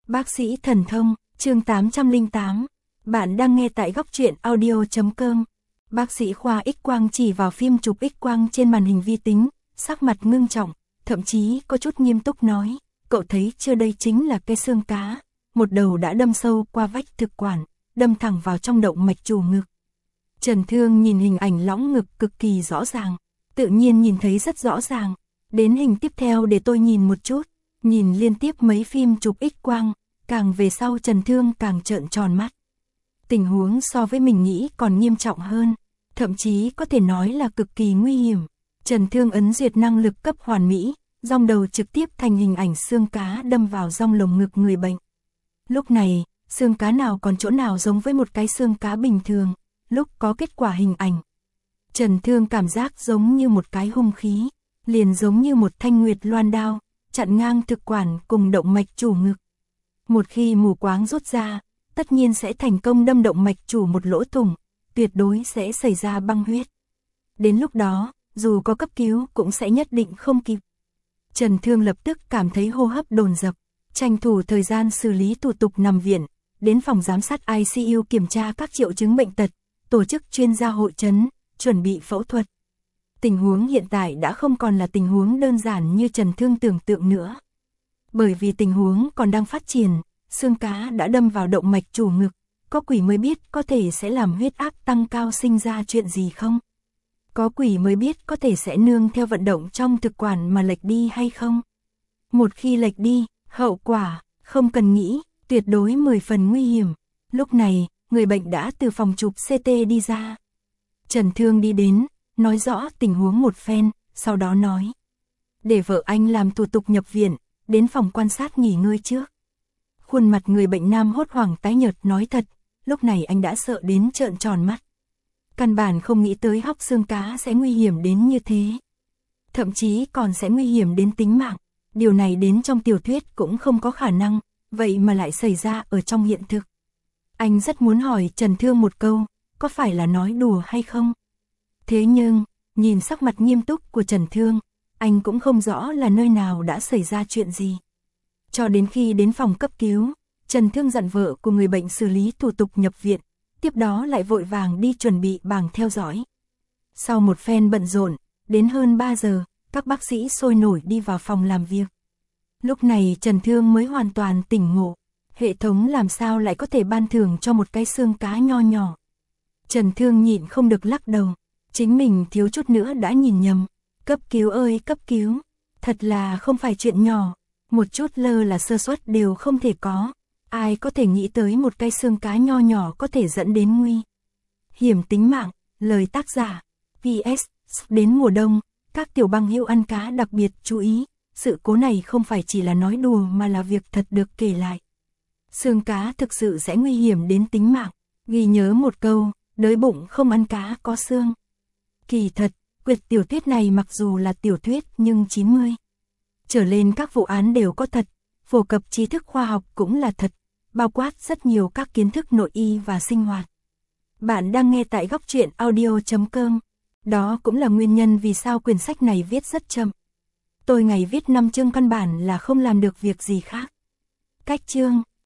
Bác sĩ thần thông, chương 808. Bạn đang nghe tại góc truyện audio.com. Bác sĩ khoa X-quang chỉ vào phim chụp X-quang trên màn hình vi tính, sắc mặt ngưng trọng, thậm chí có chút nghiêm túc nói, cậu thấy chưa, đây chính là cái xương cá, một đầu đã đâm sâu qua vách thực quản, đâm thẳng vào trong động mạch chủ ngực. Trần Thương nhìn hình ảnh lõng ngực cực kỳ rõ ràng, tự nhiên nhìn thấy rất rõ ràng. Đến hình tiếp theo để tôi nhìn một chút. Nhìn liên tiếp mấy phim chụp X-quang, càng về sau Trần Thương càng trợn tròn mắt. Tình huống so với mình nghĩ còn nghiêm trọng hơn, thậm chí có thể nói là cực kỳ nguy hiểm. Trần Thương ấn duyệt năng lực cấp hoàn mỹ, rong đầu trực tiếp thành hình ảnh xương cá đâm vào rong lồng ngực người bệnh. Lúc này, xương cá nào còn chỗ nào giống với một cái xương cá bình thường, lúc có kết quả hình ảnh. Trần Thương cảm giác giống như một cái hung khí, liền giống như một thanh nguyệt loan đao, chặn ngang thực quản cùng động mạch chủ ngực. Một khi mù quáng rút ra, tất nhiên sẽ thành công đâm động mạch chủ một lỗ thủng, tuyệt đối sẽ xảy ra băng huyết. Đến lúc đó, dù có cấp cứu cũng sẽ nhất định không kịp. Trần Thương lập tức cảm thấy hô hấp dồn dập, tranh thủ thời gian xử lý thủ tục nằm viện, đến phòng giám sát ICU kiểm tra các triệu chứng bệnh tật, tổ chức chuyên gia hội chẩn, chuẩn bị phẫu thuật. Tình huống hiện tại đã không còn là tình huống đơn giản như Trần Thương tưởng tượng nữa. Bởi vì tình huống còn đang phát triển, xương cá đã đâm vào động mạch chủ ngực, có quỷ mới biết có thể sẽ làm huyết áp tăng cao sinh ra chuyện gì không? Có quỷ mới biết có thể sẽ nương theo vận động trong thực quản mà lệch đi hay không? Một khi lệch đi, hậu quả, không cần nghĩ, tuyệt đối 10 phần nguy hiểm. Lúc này, người bệnh đã từ phòng chụp CT đi ra. Trần Thương đi đến, nói rõ tình huống một phen, sau đó nói. Để vợ anh làm thủ tục nhập viện, đến phòng quan sát nghỉ ngơi trước. Khuôn mặt người bệnh nam hốt hoảng tái nhợt nói thật, lúc này anh đã sợ đến trợn tròn mắt. Căn bản không nghĩ tới hóc xương cá sẽ nguy hiểm đến như thế. Thậm chí còn sẽ nguy hiểm đến tính mạng. Điều này đến trong tiểu thuyết cũng không có khả năng, vậy mà lại xảy ra ở trong hiện thực. Anh rất muốn hỏi Trần Thương một câu, có phải là nói đùa hay không? Thế nhưng, nhìn sắc mặt nghiêm túc của Trần Thương, anh cũng không rõ là nơi nào đã xảy ra chuyện gì. Cho đến khi đến phòng cấp cứu, Trần Thương dặn vợ của người bệnh xử lý thủ tục nhập viện, tiếp đó lại vội vàng đi chuẩn bị bảng theo dõi. Sau một phen bận rộn, đến hơn 3 giờ, các bác sĩ sôi nổi đi vào phòng làm việc. Lúc này Trần Thương mới hoàn toàn tỉnh ngộ, hệ thống làm sao lại có thể ban thưởng cho một cái xương cá nho nhỏ. Trần Thương nhịn không được lắc đầu, chính mình thiếu chút nữa đã nhìn nhầm. Cấp cứu ơi cấp cứu, thật là không phải chuyện nhỏ, một chút lơ là sơ suất đều không thể có. Ai có thể nghĩ tới một cái xương cá nho nhỏ có thể dẫn đến nguy hiểm tính mạng. Lời tác giả. PS. Đến mùa đông, các tiểu băng hữu ăn cá đặc biệt chú ý, sự cố này không phải chỉ là nói đùa mà là việc thật được kể lại. Xương cá thực sự sẽ nguy hiểm đến tính mạng. Ghi nhớ một câu, đới bụng không ăn cá có xương. Kỳ thật, quyển tiểu thuyết này mặc dù là tiểu thuyết nhưng 90 trở lên các vụ án đều có thật, phổ cập tri thức khoa học cũng là thật, bao quát rất nhiều các kiến thức nội y và sinh hoạt. Bạn đang nghe tại góc truyện audio.com. Đó cũng là nguyên nhân vì sao quyển sách này viết rất chậm. Tôi ngày viết 5 chương căn bản là không làm được việc gì khác. Cách chương,